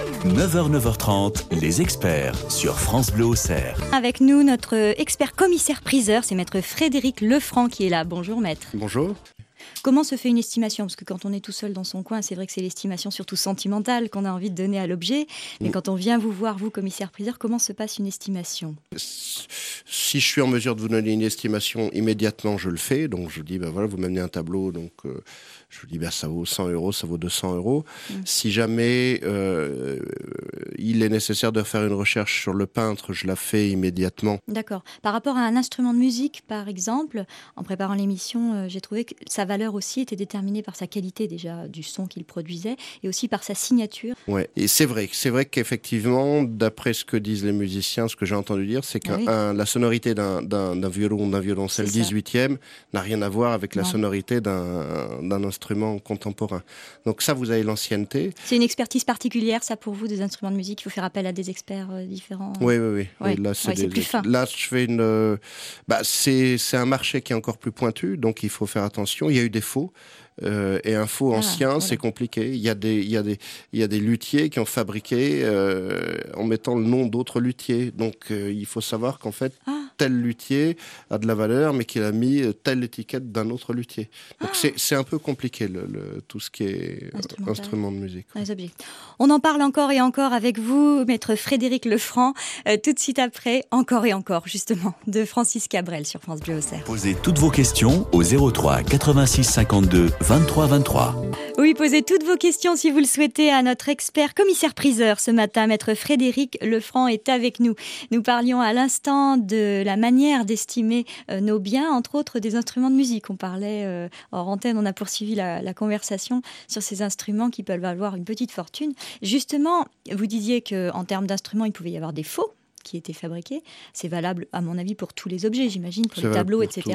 9h, 9h30, les experts sur France Bleu Auxerre. Avec nous, notre expert commissaire-priseur, c'est maître Frédéric Lefranc qui est là. Bonjour maître. Bonjour. Comment se fait une estimation ? Parce que quand on est tout seul dans son coin, c'est vrai que c'est l'estimation surtout sentimentale qu'on a envie de donner à l'objet. Mais quand on vient vous voir, vous, commissaire-priseur, comment se passe une estimation ? Si je suis en mesure de vous donner une estimation immédiatement, je le fais. Donc je vous dis, voilà, vous m'amenez un tableau, donc je vous dis, ça vaut 100 euros, ça vaut 200 euros. Si jamais il est nécessaire de faire une recherche sur le peintre, je la fais immédiatement. D'accord. Par rapport à un instrument de musique, par exemple, en préparant l'émission, j'ai trouvé que sa valeur aussi était déterminée par sa qualité déjà du son qu'il produisait et aussi par sa signature. Ouais, et c'est vrai qu'effectivement, d'après ce que disent les musiciens, ce que j'ai entendu dire, c'est que la sonorité d'un violon ou d'un violoncelle 18e n'a rien à voir avec la sonorité d'un instrument contemporain. Donc ça, vous avez l'ancienneté. C'est une expertise particulière, ça, pour vous, des instruments de musique. Il faut faire appel à des experts différents. Oui. Là, c'est plus fin. Là, je fais une. C'est un marché qui est encore plus pointu, donc il faut faire attention. Il y a eu des faux. Et un faux ancien, c'est compliqué. Il y a des luthiers qui ont fabriqué en mettant le nom d'autres luthiers. Donc il faut savoir qu'en fait, tel luthier a de la valeur, mais qu'il a mis telle étiquette d'un autre luthier. Donc c'est un peu compliqué tout ce qui est instrument de musique. Les objets. On en parle encore et encore avec vous, maître Frédéric Lefranc, tout de suite après, encore et encore, justement, de Francis Cabrel sur France Bleu Auxerre. Posez toutes vos questions au 03 86 52 23 23. Oui, posez toutes vos questions si vous le souhaitez à notre expert commissaire-priseur. Ce matin, maître Frédéric Lefranc est avec nous. Nous parlions à l'instant de la manière d'estimer nos biens, entre autres des instruments de musique. On parlait hors antenne, on a poursuivi la conversation sur ces instruments qui peuvent valoir une petite fortune. Justement, vous disiez qu'en termes d'instruments, il pouvait y avoir des faux qui étaient fabriqués. C'est valable, à mon avis, pour tous les objets, j'imagine, pour les tableaux, etc.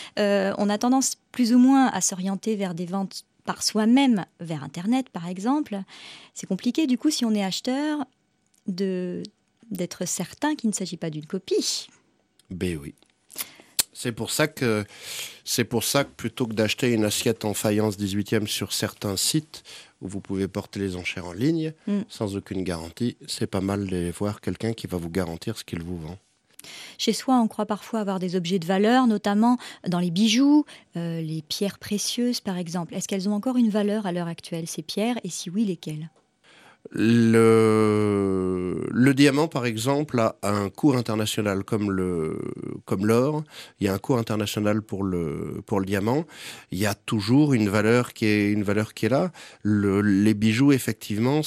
On a tendance plus ou moins à s'orienter vers des ventes par soi-même, vers Internet, par exemple. C'est compliqué, du coup, si on est acheteur, d'être certain qu'il ne s'agit pas d'une copie. Ben oui. C'est pour ça que plutôt que d'acheter une assiette en faïence 18e sur certains sites où vous pouvez porter les enchères en ligne sans aucune garantie, c'est pas mal d'aller voir quelqu'un qui va vous garantir ce qu'il vous vend. Chez soi, on croit parfois avoir des objets de valeur, notamment dans les bijoux, les pierres précieuses par exemple. Est-ce qu'elles ont encore une valeur à l'heure actuelle, ces pierres, et si oui, lesquelles ? Le diamant, par exemple, a un cours international comme l'or. Il y a un cours international pour le diamant. Il y a toujours une valeur qui est là. Les bijoux, effectivement,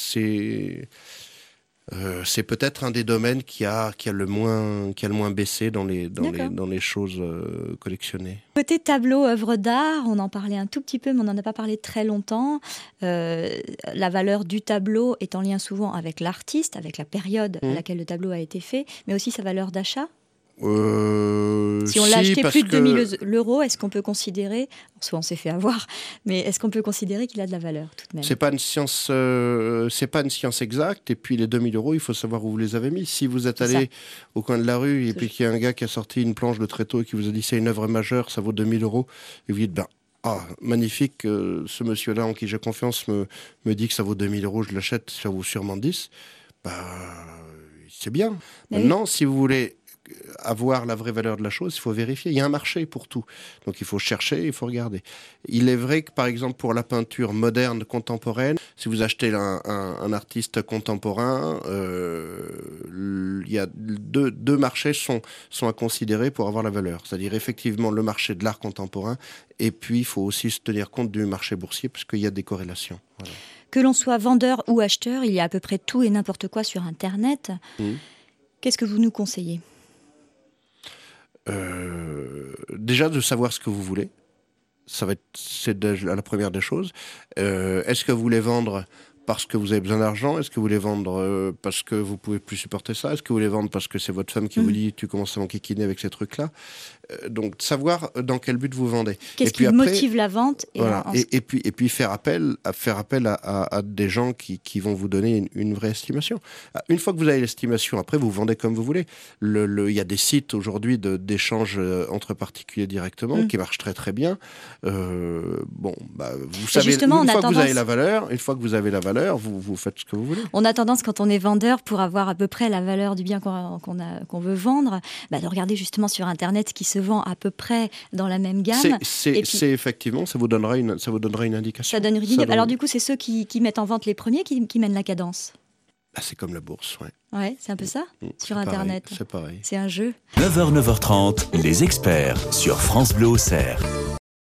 c'est peut-être un des domaines qui a le moins baissé dans les choses collectionnées. Côté tableau, œuvre d'art, on en parlait un tout petit peu, mais on n'en a pas parlé très longtemps. La valeur du tableau est en lien souvent avec l'artiste, avec la période à laquelle le tableau a été fait, mais aussi sa valeur d'achat. Si on l'a acheté plus de 2000 €, est-ce qu'on peut considérer, soit on s'est fait avoir, mais est-ce qu'on peut considérer qu'il a de la valeur tout de même ? C'est pas une science exacte. Et puis les 2000 €, il faut savoir où vous les avez mis. Si vous êtes allé au coin de la rue et puis qu'il y a un gars qui a sorti une planche de tréteau et qui vous a dit c'est une œuvre majeure, ça vaut 2000 €, et vous dites magnifique, ce monsieur-là en qui j'ai confiance me dit que ça vaut 2000 €, je l'achète, ça vaut sûrement 10. C'est bien. Maintenant, si vous voulez avoir la vraie valeur de la chose, il faut vérifier. Il y a un marché pour tout. Donc il faut chercher, il faut regarder. Il est vrai que, par exemple, pour la peinture moderne, contemporaine, si vous achetez un artiste contemporain, il y a deux marchés sont à considérer pour avoir la valeur. C'est-à-dire, effectivement, le marché de l'art contemporain, et puis il faut aussi se tenir compte du marché boursier, parce qu'il y a des corrélations. Voilà. Que l'on soit vendeur ou acheteur, il y a à peu près tout et n'importe quoi sur Internet. Qu'est-ce que vous nous conseillez ? Déjà de savoir ce que vous voulez, c'est la première des choses. Est-ce que vous voulez vendre parce que vous avez besoin d'argent? Est-ce que vous voulez vendre parce que vous pouvez plus supporter ça? Est-ce que vous voulez vendre parce que c'est votre femme qui vous dit tu commences à m'enquiquiner avec ces trucs-là? Donc savoir dans quel but vous vendez. Qu'est-ce qui motive la vente? Et puis faire appel à des gens qui vont vous donner une vraie estimation. Une fois que vous avez l'estimation, après vous vendez comme vous voulez. Il y a des sites aujourd'hui d'échange entre particuliers directement qui marchent très très bien. Vous savez, une fois que vous avez la valeur, valeur, vous faites ce que vous voulez. On a tendance, quand on est vendeur, pour avoir à peu près la valeur du bien qu'on veut vendre, de regarder justement sur Internet ce qui se vend à peu près dans la même gamme. C'est effectivement, ça vous donnera une indication. Ça donne une idée. Alors du coup, c'est ceux qui mettent en vente les premiers qui mènent la cadence. C'est comme la bourse, ouais. Ouais, c'est un peu ça, sur Internet. C'est pareil. C'est un jeu. 9h, 9h30, les experts sur France Bleu Auxerre.